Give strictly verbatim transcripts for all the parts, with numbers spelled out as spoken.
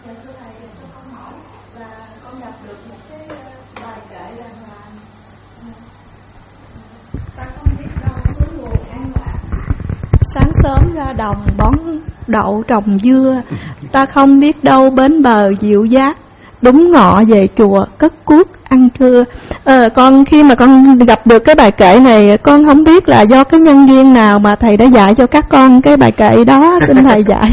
Dạ thưa thầy, cho con hỏi là con gặp được một cái bài kệ rằng là ta không biết đâu suối nguồn an lạc. Sáng sớm ra đồng bón đậu trồng dưa, ta không biết đâu bến bờ dịu dát, đúng ngọ về chùa cất cuốc ăn trưa. À, con khi mà con gặp được cái bài kệ này, con không biết là do cái nhân duyên nào mà thầy đã dạy cho các con cái bài kệ đó, xin thầy dạy.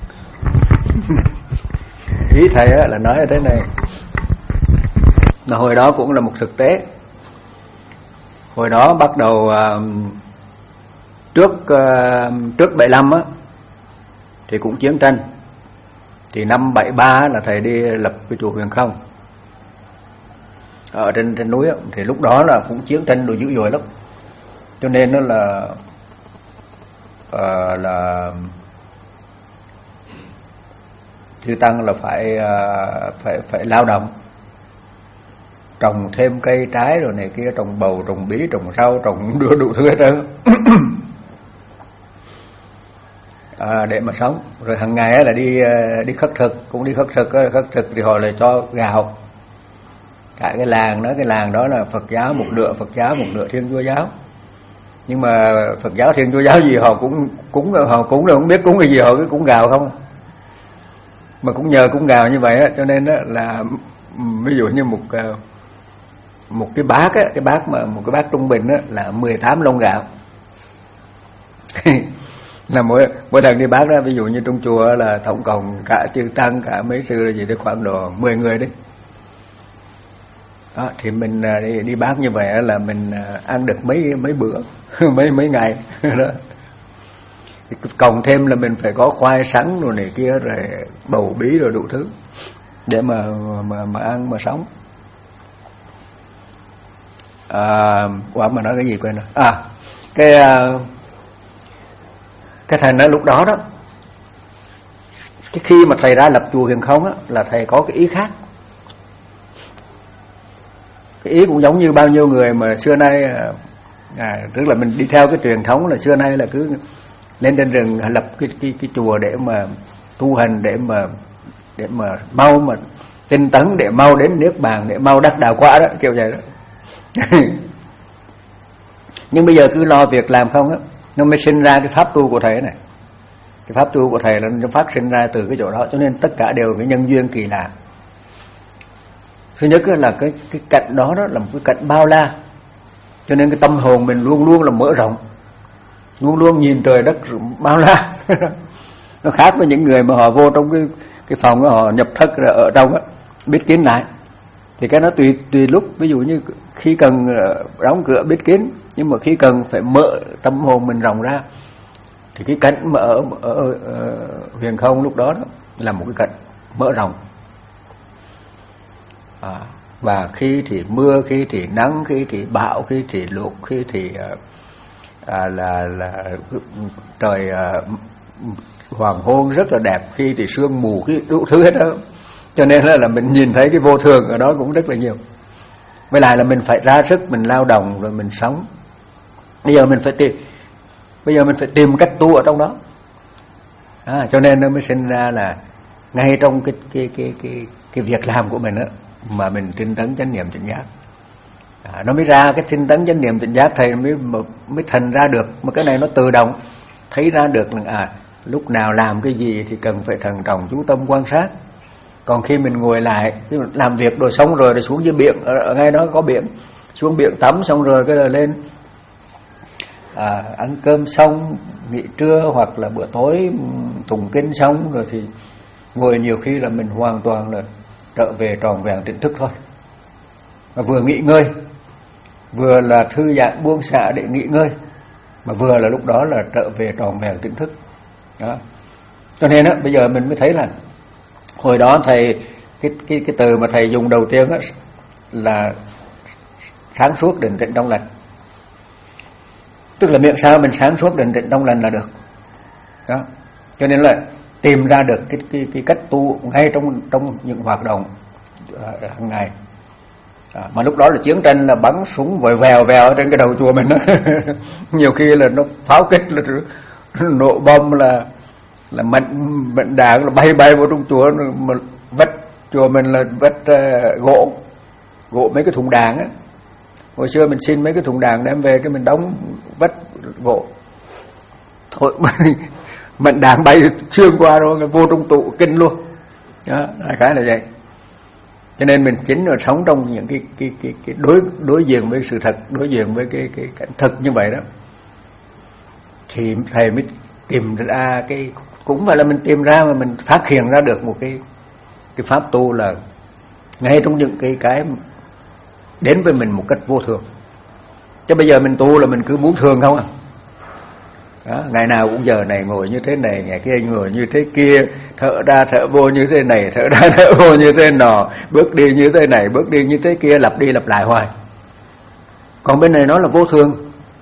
Ý thầy là nói ở thế này, mà hồi đó cũng là một thực tế. Hồi đó bắt đầu uh, trước uh, trước bảy lăm á thì cũng chiến tranh. Thì năm bảy ba là thầy đi lập cái chùa Huyền Không ở trên trên núi á, thì lúc đó là cũng chiến tranh đồ dữ dội lắm. Cho nên nó là uh, là chư tăng là phải uh, phải phải lao động, trồng thêm cây trái rồi này kia, trồng bầu, trồng bí, trồng rau, trồng đưa đủ thứ hết trơn. À, để mà sống. Rồi hàng ngày là đi đi khất thực, cũng đi khất thực, khất thực thì họ lại cho gạo. Cả cái làng đó, cái làng đó là Phật giáo một nửa, Phật giáo một nửa Thiên Chúa giáo. Nhưng mà Phật giáo Thiên Chúa giáo gì họ cũng cũng họ cũng là không biết cúng cái gì, họ cứ cúng gạo không. Mà cũng nhờ cúng gạo như vậy á, cho nên đó là ví dụ như một một cái bát á, cái bát mà một cái bát trung bình á là mười tám lon gạo. Là mỗi mỗi lần đi bác đó, ví dụ như trong chùa là tổng cộng cả chư tăng cả mấy sư là gì đấy khoảng độ mười người đấy. Đó, thì mình đi đi bác như vậy là mình ăn được mấy mấy bữa, mấy mấy ngày đó. Cộng thêm là mình phải có khoai sắn rồi này kia, rồi bầu bí rồi đủ thứ để mà mà mà ăn mà sống. À, quả mà nói cái gì quên rồi. À, cái cái thầy nói lúc đó đó, cái khi mà thầy ra lập chùa Huyền Không á, là thầy có cái ý khác. Cái ý cũng giống như bao nhiêu người mà xưa nay à, tức là mình đi theo cái truyền thống là xưa nay là cứ lên trên rừng lập cái cái cái chùa để mà tu hành, để mà để mà mau mà tinh tấn, để mau đến niết bàn, để mau đắc đạo quả đó, kiểu vậy đó. Nhưng bây giờ cứ lo việc làm không á, nó mới sinh ra cái pháp tu của thầy này. Cái pháp tu của thầy là nó phát sinh ra từ cái chỗ đó, cho nên tất cả đều cái nhân duyên kỳ lạ. Thứ nhất là cái cái cạnh đó đó là một cái cạnh bao la, cho nên cái tâm hồn mình luôn luôn là mở rộng, luôn luôn nhìn trời đất bao la. Nó khác với những người mà họ vô trong cái cái phòng đó, họ nhập thất rồi ở trong á, biết kín lại. Thì cái nó tùy tùy lúc, ví dụ như khi cần đóng cửa biết kín, nhưng mà khi cần phải mở tâm hồn mình rộng ra. Thì cái cảnh mà ở, ở, ở, ở Huyền Không lúc đó, đó là một cái cảnh mở rộng. À, và khi thì mưa, khi thì nắng, khi thì bão, khi thì lụt, khi thì à, là là trời à, hoàng hôn rất là đẹp, khi thì sương mù, khi đủ thứ hết đó. Cho nên là, là mình nhìn thấy cái vô thường ở đó cũng rất là nhiều. Với lại là mình phải ra sức, mình lao động rồi mình sống. Bây giờ mình phải tìm Bây giờ mình phải tìm cách tu ở trong đó. À, cho nên nó mới sinh ra là ngay trong cái cái cái cái cái việc làm của mình á, mà mình tinh tấn chánh niệm tỉnh giác. À, nó mới ra cái tinh tấn chánh niệm tỉnh giác, thầy mới mới thành ra được. Mà cái này nó tự động thấy ra được là à, lúc nào làm cái gì thì cần phải thận trọng chú tâm quan sát. Còn khi mình ngồi lại, khi mình làm việc rồi xong rồi, rồi xuống dưới biển, ở, ở ngay đó có biển, xuống biển tắm xong rồi cái là lên à, ăn cơm xong, nghỉ trưa hoặc là bữa tối tụng kinh xong rồi thì ngồi, nhiều khi là mình hoàn toàn là trở về tròn vẹn tỉnh thức thôi. Mà vừa nghỉ ngơi, vừa là thư giãn buông xả để nghỉ ngơi, mà vừa là lúc đó là trở về tròn vẹn tỉnh thức đó. Cho nên á, bây giờ mình mới thấy là hồi đó thầy cái cái cái từ mà thầy dùng đầu tiên á là sáng suốt định tĩnh trong lành. Tức là miệng sao mình sáng suốt định tĩnh trong lành là được đó. Cho nên là tìm ra được cái cái cái cách tu ngay trong trong những hoạt động uh, hàng ngày. À, mà lúc đó là chiến tranh là bắn súng vòi vèo vèo trên cái đầu chùa mình đó. Nhiều khi là nó pháo kích là nổ bom, là là mệnh mệnh đạn là bay bay vào trong chùa, mà chùa mình là vất uh, gỗ gỗ mấy cái thùng đàn á. Hồi xưa mình xin mấy cái thùng đàn đem về cái mình đóng vất gỗ thôi mình đàn bay xuyên qua rồi vô trong tụ kinh luôn đó, đại khái là vậy. Cho nên mình chính là sống trong những cái cái cái, cái đối đối diện với sự thật, đối diện với cái cái cảnh thực như vậy đó, thì thầy mới tìm ra cái, cũng phải là mình tìm ra mà mình phát hiện ra được một cái cái pháp tu là ngay trong những cái cái đến với mình một cách vô thường. Chứ bây giờ mình tu là mình cứ muốn thường không à. Đó, ngày nào cũng giờ này ngồi như thế này, ngày kia ngồi như thế kia, thở ra thở vô như thế này, thở ra thở vô như thế nọ, bước đi như thế này, bước đi như thế kia, lặp đi lặp lại hoài. Còn bên này nó là vô thường.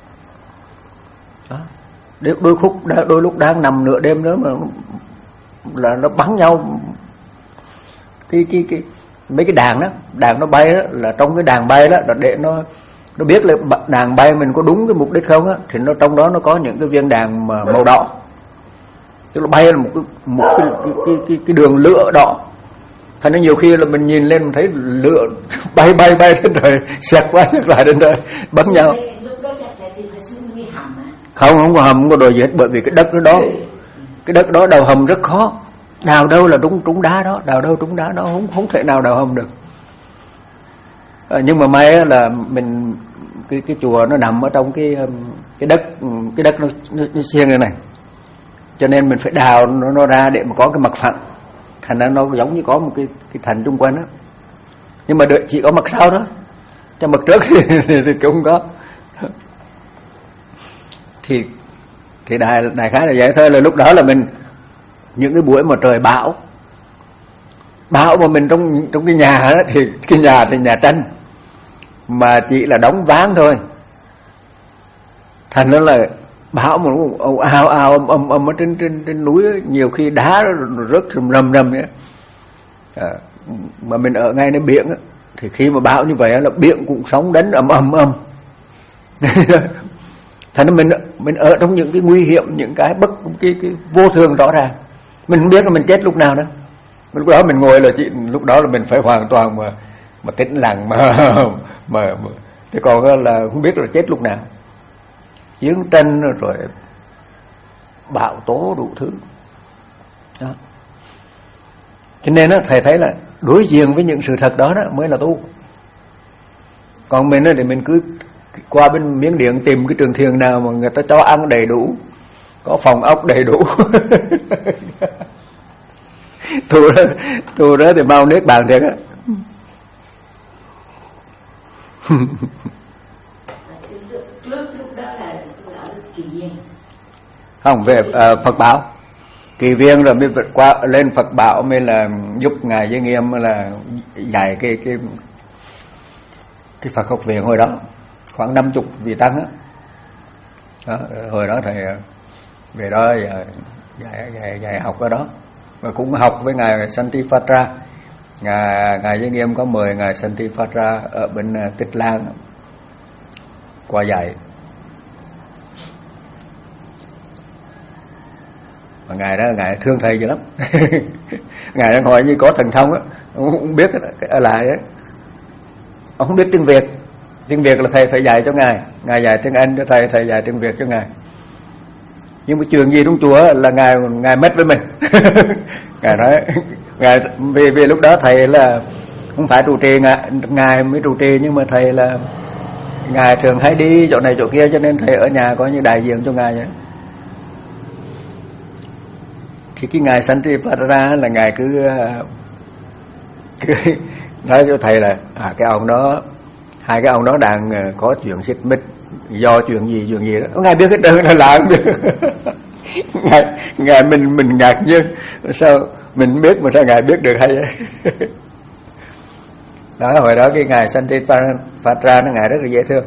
Đó. Đôi khúc đôi lúc đang nằm nửa đêm nữa mà là nó bắn nhau. Cái cái cái mấy cái đàn đó, đàn nó bay đó, là trong cái đàn bay đó là để nó nó biết là đàn bay mình có đúng cái mục đích không á, thì nó trong đó nó có những cái viên đàn mà màu đỏ, tức là bay là một cái một cái cái, cái, cái, cái đường lửa đỏ. Thành ra nhiều khi là mình nhìn lên mình thấy lửa bay bay bay đến rồi xẹt qua xẹt lại đến rồi bắn nhau. Không, không có hầm, không có đồ gì hết, bởi vì cái đất đó cái đất đó đào hầm rất khó. Đào đâu là trúng trúng đá đó, đào đâu trúng đá đó, không không thể nào đào hầm được. À, nhưng mà may là mình cái cái chùa nó nằm ở trong cái cái đất cái đất nó nó, nó xiên này này, cho nên mình phải đào nó, nó ra để mà có cái mặt phẳng, thành ra nó giống như có một cái cái thành chung quanh đó, nhưng mà đợi chỉ có mặt sau đó, cho mặt trước thì, thì, thì cũng không có. Thì thì đại đại khái là vậy thôi. Là lúc đó là mình những cái buổi mà trời bão bão mà mình trong trong cái nhà đó, thì cái nhà thì nhà tranh mà chỉ là đóng ván thôi, thành nó là bão mà nó ào ào âm âm âm ở trên trên trên núi đó, nhiều khi đá nó rớt rầm rầm rầm vậy. À, mà mình ở ngay nơi biển đó, thì khi mà bão như vậy là biển cũng sóng đánh ầm ầm ầm. Thành ra mình mình ở trong những cái nguy hiểm, những cái bất cái cái vô thường rõ ràng, mình không biết là mình chết lúc nào đó. Lúc đó mình ngồi là chị, lúc đó là mình phải hoàn toàn mà mà tĩnh lặng mà mà, mà chứ còn là không biết là chết lúc nào. Chiến tranh rồi bão tố đủ thứ đó. Cho nên đó, thầy thấy là đối diện với những sự thật đó, đó mới là tu. Còn mình đó, thì mình cứ qua bên Miến Điện tìm cái trường thiền nào mà người ta cho ăn đầy đủ, có phòng ốc đầy đủ. Tu đó, tu đó thì mau niết bàn thiệt á. Không, về uh, Phật Bảo Kỳ Viên rồi mới vượt qua lên Phật Bảo, mới là giúp ngài Giới Nghiêm là dạy cái cái cái Phật học viện hồi đó khoảng năm chục vị tăng á. Đó, hồi đó thầy về đó dạy dạy dạy học ở đó, và cũng học với ngài Santipatra. Ngài ngài Giới Nghiêm có mời ngài Santipatra ở bên Tích Lan qua dạy. Mà ngài đó ngài thương thầy dữ lắm. Ngài đang hỏi như có thần thông á, ông không biết ở lại á, ông không biết tiếng Việt. Tiếng Việt là thầy phải dạy cho ngài, ngài dạy tiếng Anh cho thầy, thầy dạy tiếng Việt cho ngài. Nhưng mà chuyện gì trong chùa là ngài ngài mất với mình. Ngài nói ngài vì vì lúc đó thầy là không phải trụ trì, ngài ngài mới trụ trì, nhưng mà thầy là ngài thường hay đi chỗ này chỗ kia, cho nên thầy ở nhà coi như đại diện cho ngài vậy. Thì cái ngài Santipatra là ngài cứ, cứ nói cho thầy là à, cái ông đó, hai cái ông đó đang có chuyện xích mích, do chuyện gì chuyện gì đó, ngài biết hết trơn là làm biết. ngài ngài mình mình ngạc nhiên sao mình biết mà sao ngài biết được hay vậy. Đó, hồi đó cái ngài Santipatra nó ngài rất là dễ thương.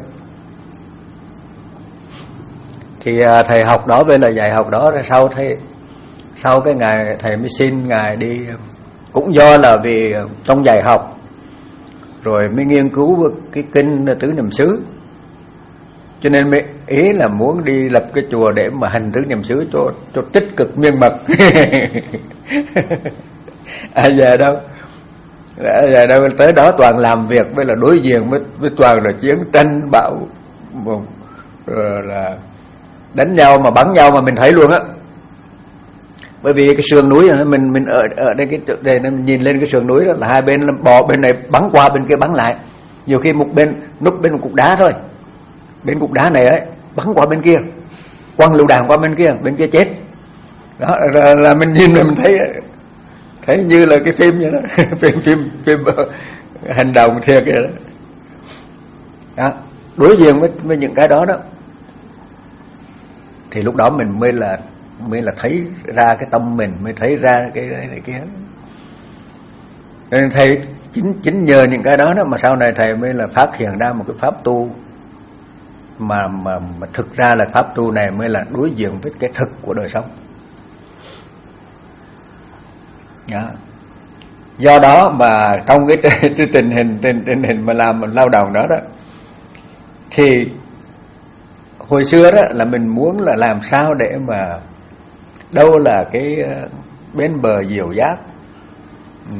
Thì à, thầy học đó với là dạy học đó, rồi sau thầy sau cái ngày thầy mới xin ngài đi, cũng do là vì trong dạy học rồi mới nghiên cứu cái kinh Tứ Niệm xứ, cho nên mới ý là muốn đi lập cái chùa để mà hành Tứ Niệm xứ cho cho tích cực miên mật. Ai về đâu. Rồi đâu tới đó toàn làm việc với là đối diện với, với toàn là chiến tranh bạo, rồi là đánh nhau mà bắn nhau mà mình thấy luôn á. Bởi vì cái sườn núi mình mình ở ở đây cái đây mình nhìn lên cái sườn núi đó là hai bên là bò, bên này bắn qua bên kia bắn lại, nhiều khi một bên núp bên một cục đá thôi, bên cục đá này ấy bắn qua bên kia, quăng lựu đạn qua bên kia, bên kia chết. Đó là, là mình nhìn mình thấy thấy như là cái phim vậy đó, phim phim phim hành động thiệt vậy đó. Đó, đối diện với, với những cái đó đó thì lúc đó mình mới là mới là thấy ra cái tâm mình, mới thấy ra cái cái, cái kia. Nên thầy chính chính nhờ những cái đó đó mà sau này thầy mới là phát hiện ra một cái pháp tu mà mà mà thực ra là pháp tu này mới là đối diện với cái thực của đời sống. Đó. Do đó mà trong cái, cái tình hình tình, tình hình mà làm lao động đó đó thì hồi xưa đó là mình muốn là làm sao để mà đâu là cái bến bờ diệu giác, ừ.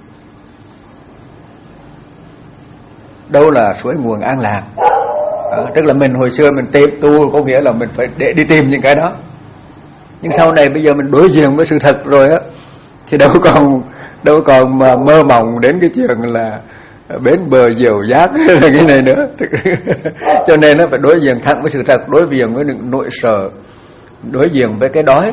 đâu là suối nguồn an lạc. Đó, tức là mình hồi xưa mình tìm tu có nghĩa là mình phải để đi tìm những cái đó. Nhưng sau này bây giờ mình đối diện với sự thật rồi á thì đâu còn đâu còn mà mơ mộng đến cái chuyện là bến bờ diệu giác là cái này nữa. Cho nên nó phải đối diện thẳng với sự thật, đối diện với những nỗi sợ, đối diện với cái đói.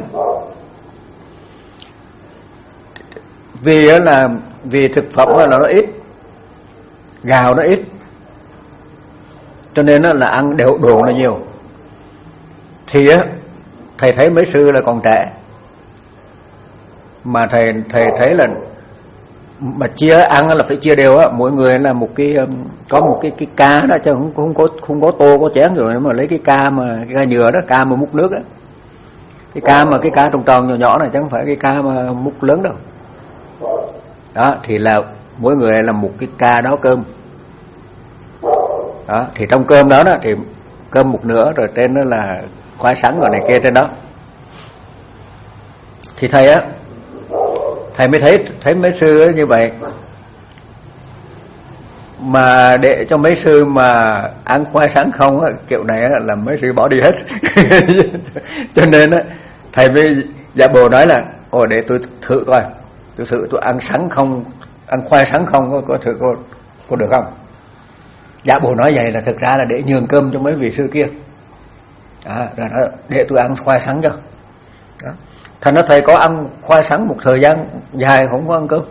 Vì là vì thực phẩm là nó ít, gạo nó ít, cho nên là ăn đều đồ nó nhiều. Thì á thầy thấy mấy sư là còn trẻ mà thầy thầy thấy là mà chia ăn là phải chia đều á, mỗi người là một cái có một cái cái ca đó, chứ không không có không có tô có chén rồi, mà lấy cái ca mà cái ca nhựa đó, ca mà múc nước á, cái ca mà cái ca tròn tròn nhỏ nhỏ này chứ không phải cái ca mà múc lớn đâu. Đó thì là mỗi người là một cái ca đó cơm. Đó thì trong cơm đó đó thì cơm một nửa, rồi trên đó là khoai sắn rồi này kia trên đó. Thì thầy á thầy mới thấy thấy mấy sư như vậy, mà để cho mấy sư mà ăn khoai sắn không á, kiểu này á, là mấy sư bỏ đi hết. Cho nên á thầy mới giả bộ nói là ồ để tôi thử coi, tôi thử tôi ăn sắn không, ăn khoai sắn không có, có thử có, có được không. Giả bộ nói vậy là thực ra là để nhường cơm cho mấy vị sư kia. À, rồi đó, để tôi ăn khoai sắn cho. Đó. Thành ra thầy có ăn khoai sắn một thời gian dài không có ăn cơm.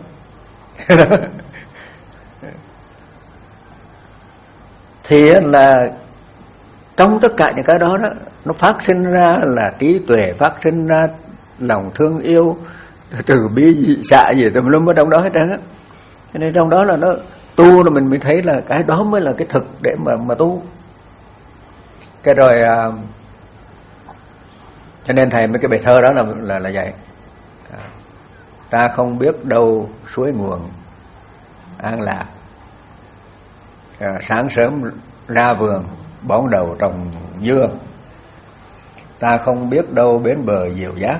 Thì là trong tất cả những cái đó đó, nó phát sinh ra là trí tuệ, phát sinh ra lòng thương yêu, từ bi dị xạ gì tùm lum ở trong đó hết trơn á. Cho nên trong đó là nó tu là mình mới thấy là cái đó mới là cái thực để mà mà tu. Cái rồi à, cho nên thầy mấy cái bài thơ đó là là là vậy. À, ta không biết đâu suối nguồn an lạc, à, sáng sớm ra vườn bón đầu trồng dưa, ta không biết đâu bến bờ diệu giác,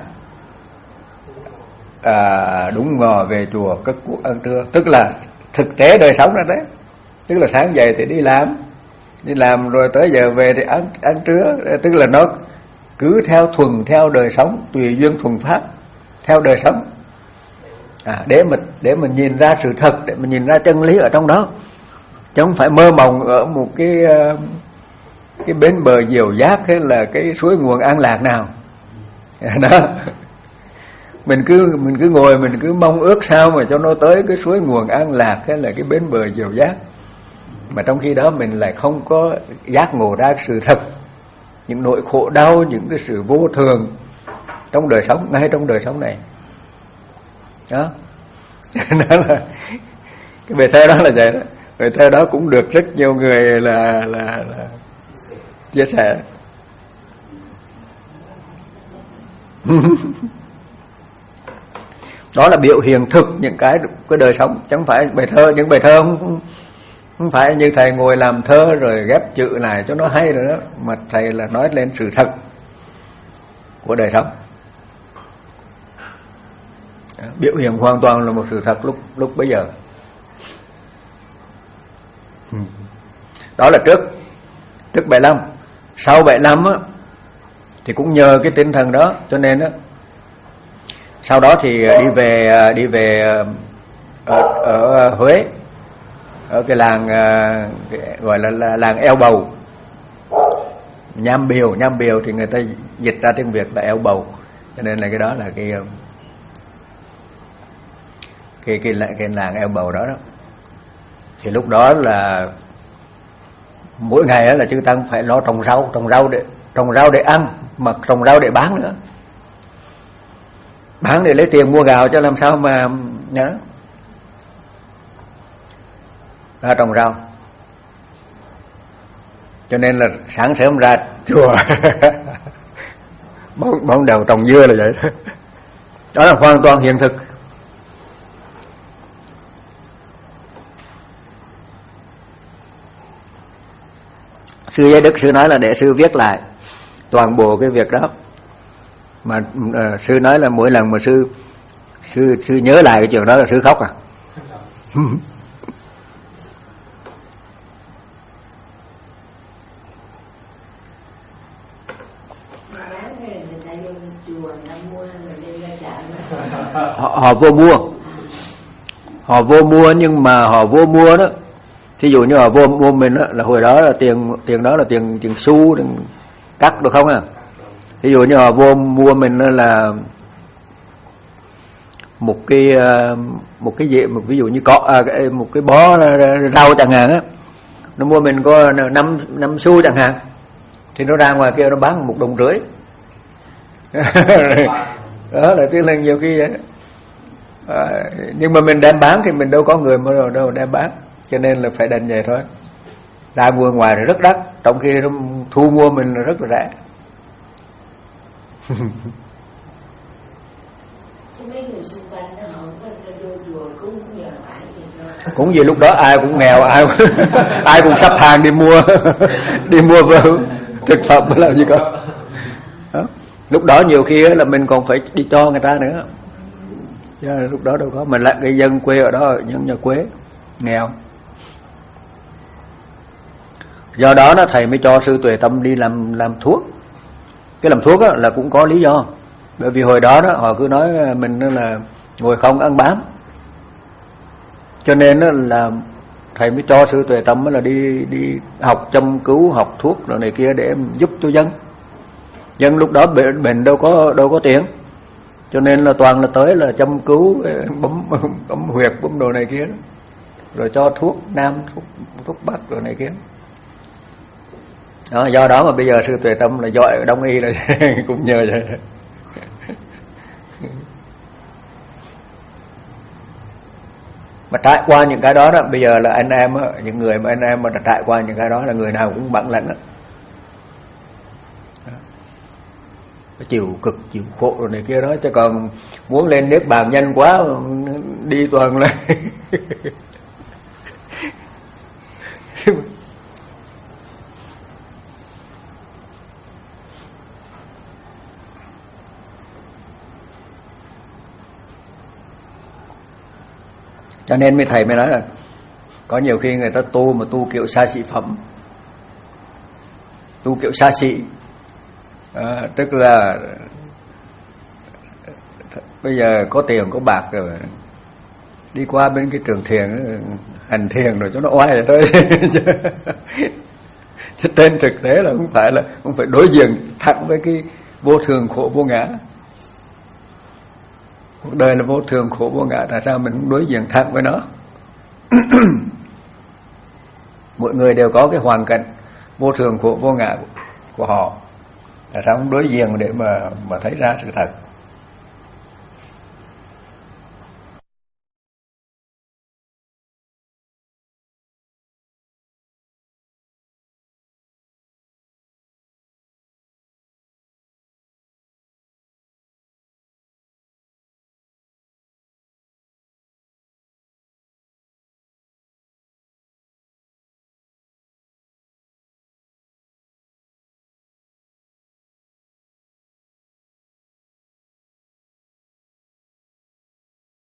à, đúng ngò về chùa cất cuốc ăn trưa. Tức là thực tế đời sống đó đấy. Tức là sáng dậy thì đi làm, đi làm rồi tới giờ về thì ăn ăn trưa. Tức là nó cứ theo thuần theo đời sống, tùy duyên thuần pháp theo đời sống. À, để mình để mình nhìn ra sự thật, để mình nhìn ra chân lý ở trong đó, chứ không phải mơ mộng ở một cái cái bến bờ diệu giác hay là cái suối nguồn an lạc nào. Đó. Mình cứ mình cứ ngồi mình cứ mong ước sao mà cho nó tới cái suối nguồn an lạc hay là cái bến bờ diệu giác, mà trong khi đó mình lại không có giác ngộ ra sự thật, những nỗi khổ đau, những cái sự vô thường trong đời sống, ngay trong đời sống này. Đó. Đó là cái bài thơ đó là vậy đó. Bài thơ đó cũng được rất nhiều người là là, là chia sẻ. Đó là biểu hiện thực những cái cái đời sống, chẳng phải bài thơ. Những bài thơ không, không phải như thầy ngồi làm thơ rồi ghép chữ lại cho nó hay rồi đó, mà thầy là nói lên sự thật của đời sống. Biểu hiện hoàn toàn là một sự thật lúc lúc bấy giờ. Đó là trước trước bảy lăm. Sau bảy lăm á thì cũng nhờ cái tinh thần đó cho nên á sau đó thì đi về đi về ở, ở Huế, ở cái làng cái, gọi là, là làng Eo Bầu, Nham Biều. Nham Biều thì người ta dịch ra tiếng Việt là Eo Bầu, cho nên là cái đó là cái cái cái cái, cái làng Eo Bầu đó đó. Thì lúc đó là mỗi ngày là chư tăng phải lo trồng rau, trồng rau để trồng rau để ăn, mà trồng rau để bán nữa, bán để lấy tiền mua gạo, cho làm sao mà nhớ ra trồng rau. Cho nên là sáng sớm ra chùa bón, bón đầu trồng dưa là vậy đó. Đó là hoàn toàn hiện thực. Sư Giới Đức sư nói là để sư viết lại toàn bộ cái việc đó, mà uh, sư nói là mỗi lần mà sư sư sư nhớ lại cái chuyện đó là sư khóc à. họ, họ vô mua, họ vô mua nhưng mà họ vô mua đó. Thí dụ như họ vô mua mình đó, là hồi đó là tiền tiền đó là tiền tiền xu, tiền cắt được không à? Thí dụ như họ vô mua mình là một cái một cái gì, một ví dụ như có à, một cái bó rau chẳng hạn á, nó mua mình có năm năm xu chẳng hạn, thì nó ra ngoài kia nó bán một đồng rưỡi. Đó là tiếng lên nhiều khi vậy. À, nhưng mà mình đem bán thì mình đâu có người mà đâu đem bán, cho nên là phải đành vậy thôi. Ra mua ngoài thì rất đắt, trong khi nó thu mua mình là rất là rẻ. Cũng vì lúc đó ai cũng nghèo, ai ai cũng sắp hàng đi mua đi mua thực phẩm làm gì có. Đó. Lúc đó nhiều khi là mình còn phải đi cho người ta nữa, chứ lúc đó đâu có. Mình là cái dân quê ở đó, những nhà quê nghèo. Do đó nó thầy mới cho sư Tuệ Tâm đi làm làm thuốc. Cái làm thuốc là cũng có lý do, bởi vì hồi đó đó họ cứ nói mình là ngồi không ăn bám, cho nên là thầy mới cho sư Tuệ Tâm là đi đi học châm cứu, học thuốc rồi này kia để giúp cho dân. Dân lúc đó bệnh, bệnh đâu có đâu có tiền, cho nên là toàn là tới là châm cứu, bấm bấm huyệt, bấm đồ này kia đó. Rồi cho thuốc nam, thuốc thuốc bắc rồi này kia. Đó, do đó mà bây giờ sư Tuệ Tâm là giỏi đông y là cũng nhờ vậy. Mà trải qua những cái đó đó, bây giờ là anh em á, những người mà anh em mà đã trải qua những cái đó là người nào cũng bản lĩnh á. Chịu cực, chịu khổ rồi này kia đó, chứ còn muốn lên nước bàn nhanh quá đi toàn là cho nên mấy thầy mới nói là có nhiều khi người ta tu mà tu kiểu xa xỉ phẩm, tu kiểu xa xỉ, à, tức là bây giờ có tiền có bạc rồi đi qua bên cái trường thiền hành thiền rồi cho nó oai rồi thôi. Chứ trên thực tế là không phải là không phải đối diện thẳng với cái vô thường khổ vô ngã. Cuộc đời là vô thường khổ vô ngã, tại sao mình không đối diện thẳng với nó? Mỗi người đều có cái hoàn cảnh vô thường khổ vô ngã của họ, tại sao không đối diện để mà mà thấy ra sự thật?